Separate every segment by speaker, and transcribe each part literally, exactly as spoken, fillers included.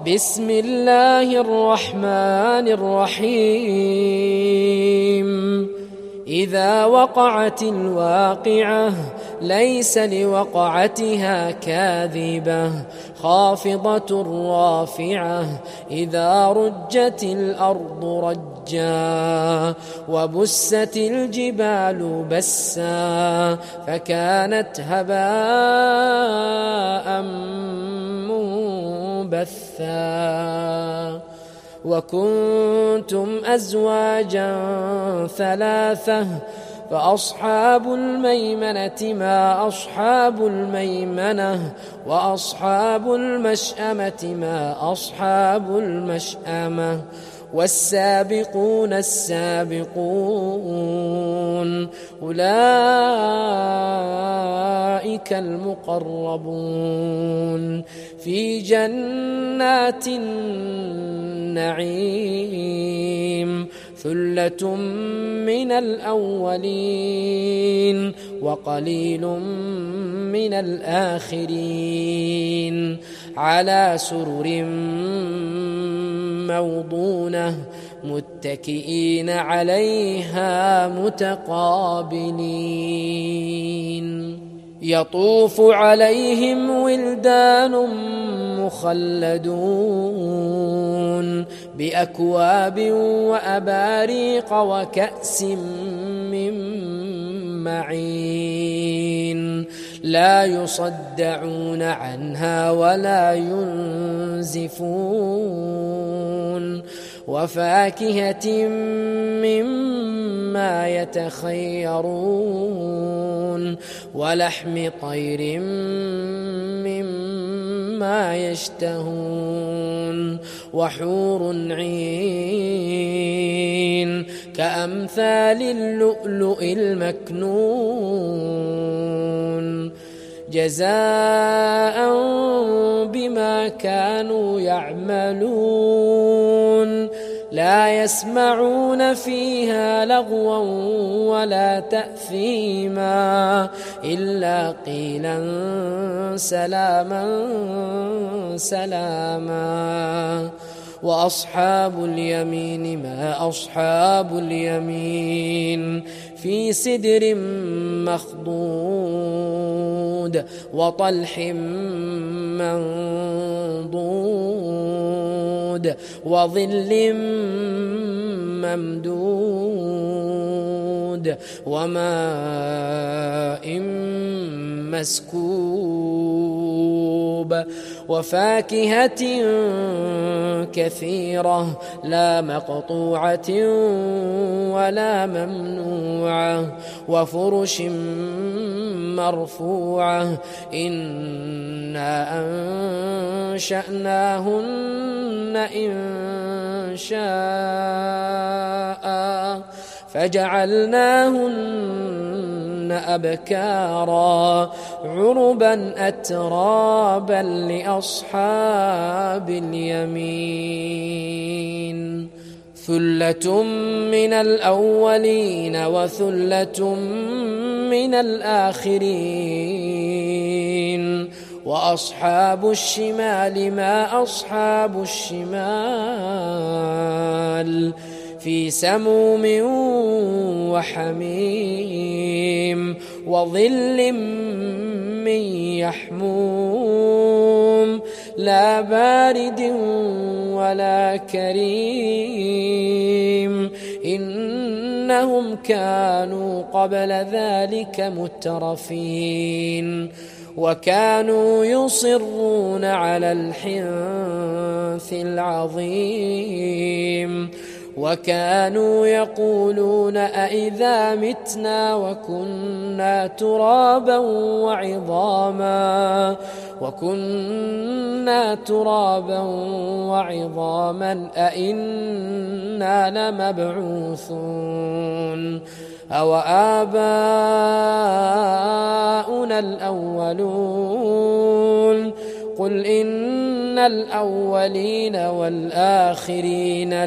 Speaker 1: بسم الله الرحمن الرحيم إذا وقعت الواقعة ليس لوقعتها كاذبة خافضة رافعة إذا رجت الأرض رجا وبست الجبال بسا فكانت هباء منبثا وكنتم أزواجا ثلاثة فأصحاب الميمنة ما أصحاب الميمنة وأصحاب المشأمة ما أصحاب المشأمة والسابقون السابقون أولئك المقربون في جنات النعيم ثلة من الأولين وقليل من الآخرين على سرر موضونة متكئين عليها متقابلين يطوف عليهم ولدان مخلدون بأكواب وأباريق وكأس من معين لا يصدعون عنها ولا ينزفون وفاكهة مما يتخيرون ولحم طير مما يشتهون وحور عين كأمثال اللؤلؤ المكنون جزاء بما كانوا يعملون لا يسمعون فيها لغوا ولا تأثيما إلا قيلا سلاما سلاما وأصحاب اليمين ما أصحاب اليمين في سدر مخضود وطلح منضود وظل ممدود وماء مسكوب وفاكهة كثيرة لا مقطوعة ولا ممنوعة وفرش مرفوعة إنا أنشأناهن إن شاء فجعلناهن أبكارا عربا أترابا لأصحاب اليمين ثلة من الأولين وثلة من الآخرين وأصحاب الشمال ما أصحاب الشمال في سموم وحميم وظل من يحموم لا بارد ولا كريم إنهم كانوا قبل ذلك مترفين وكانوا يصرون على الحنث العظيم وكانوا يقولون أئذا متنا وكنا ترابا وعظاما وكنا ترابا وعظاما أئنا لمبعوثون أو آباؤنا الأولون قل إن الأولين والآخرين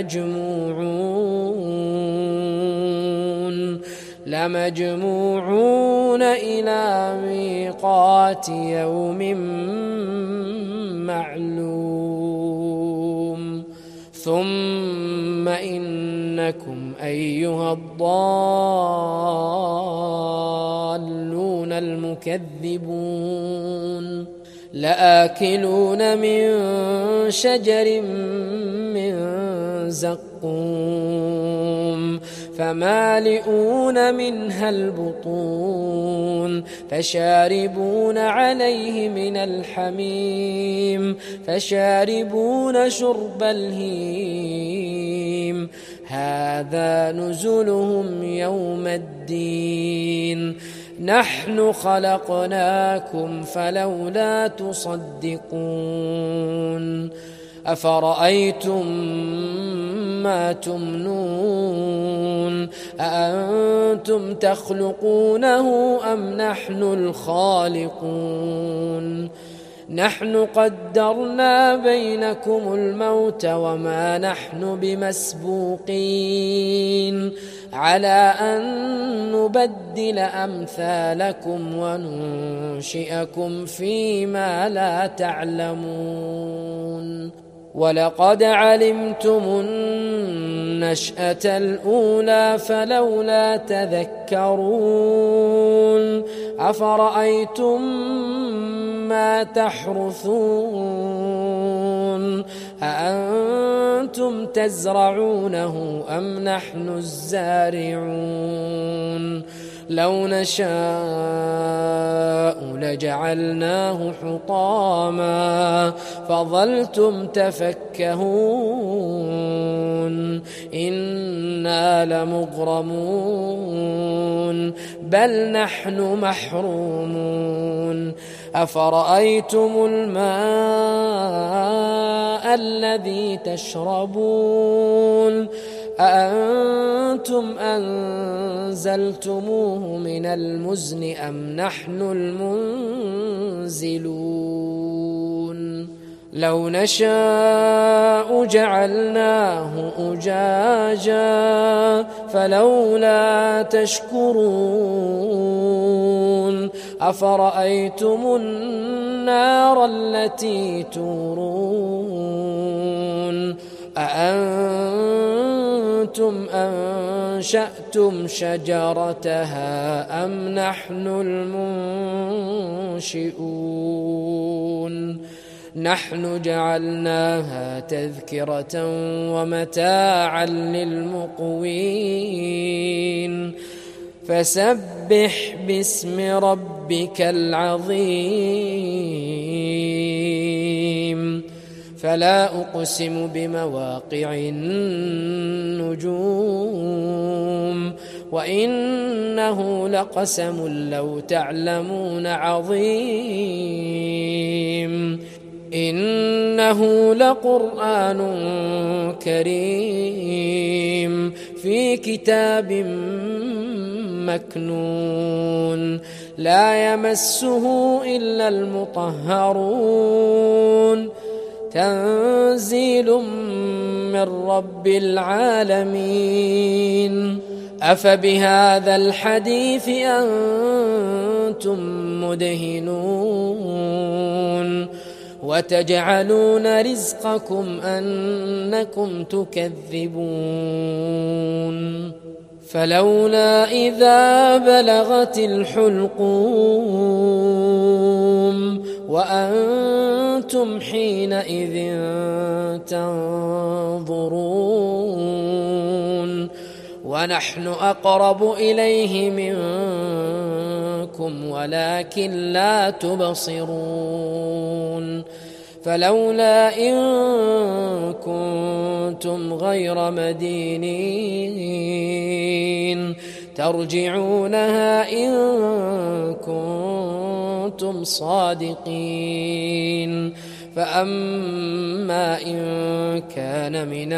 Speaker 1: لمجموعون لمجموعون إلى ميقات يوم معلوم. ثم إنكم أيها الضالون المكذبون لآكلون من شجر من زقوم فمالئون منها البطون فشاربون عليه من الحميم فشاربون شرب الهيم هذا نزلهم يوم الدين نحن خلقناكم فلولا تصدقون أفرأيتم ما تمنون أأنتم تخلقونه أم نحن الخالقون نحن قدرنا بينكم الموت وما نحن بمسبوقين على أن نبدل أمثالكم وننشئكم فيما لا تعلمون ولقد علمتم النشأة الأولى فلولا تذكرون أفرأيتم ما تحرثون أأنتم تزرعونه أم نحن الزارعون لو نشاء لجعلناه حطاما فظلتم تفكهون إنا لمغرمون بل نحن محرومون أفرأيتم الماء الذي تشربون أأنتم أنزلتموه من المزن أم نحن المنزلون لو نشاء جعلناه أجاجا فلولا تشكرون أفرأيتم النار التي تورون أأنتم أنشأتم شجرتها أم نحن المنشئون نحن جعلناها تذكرة ومتاعا للمقوين فسبح باسم ربك العظيم فلا أقسم بمواقع النجوم وإنه لقسم لو تعلمون عظيم إنه لقرآن كريم في كتاب مكنون لا يمسه إلا المطهرون تنزيل من رب العالمين أفبهذا الحديث أنتم مدهنون وتجعلون رزقكم أنكم تكذبون فلولا إذا بلغت الحلقوم وأنتم حينئذ تنظرون ونحن أقرب إليه منكم ولكن لا تبصرون فلولا إن كنتم غير مدينين ترجعونها إن كنتم صادقين فأما إن كان من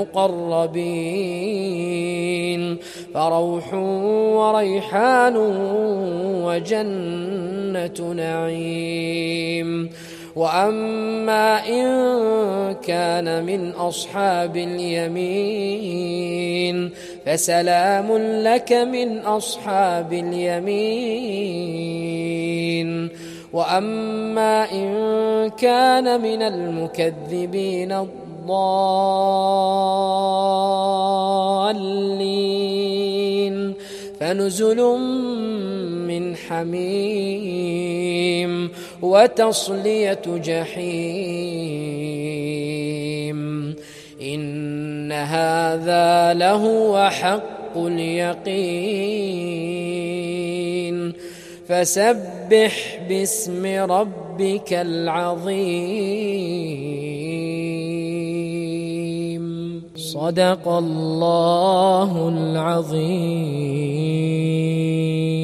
Speaker 1: المقربين فروح وريحان وجنة نعيم وأما إن كان من أصحاب اليمين فسلام لك من أصحاب اليمين وأما إن كان من المكذبين الضالين فنزل من حميم وتصلية جحيم إن هذا لهو حق اليقين فسبح باسم ربك العظيم صدق الله العظيم.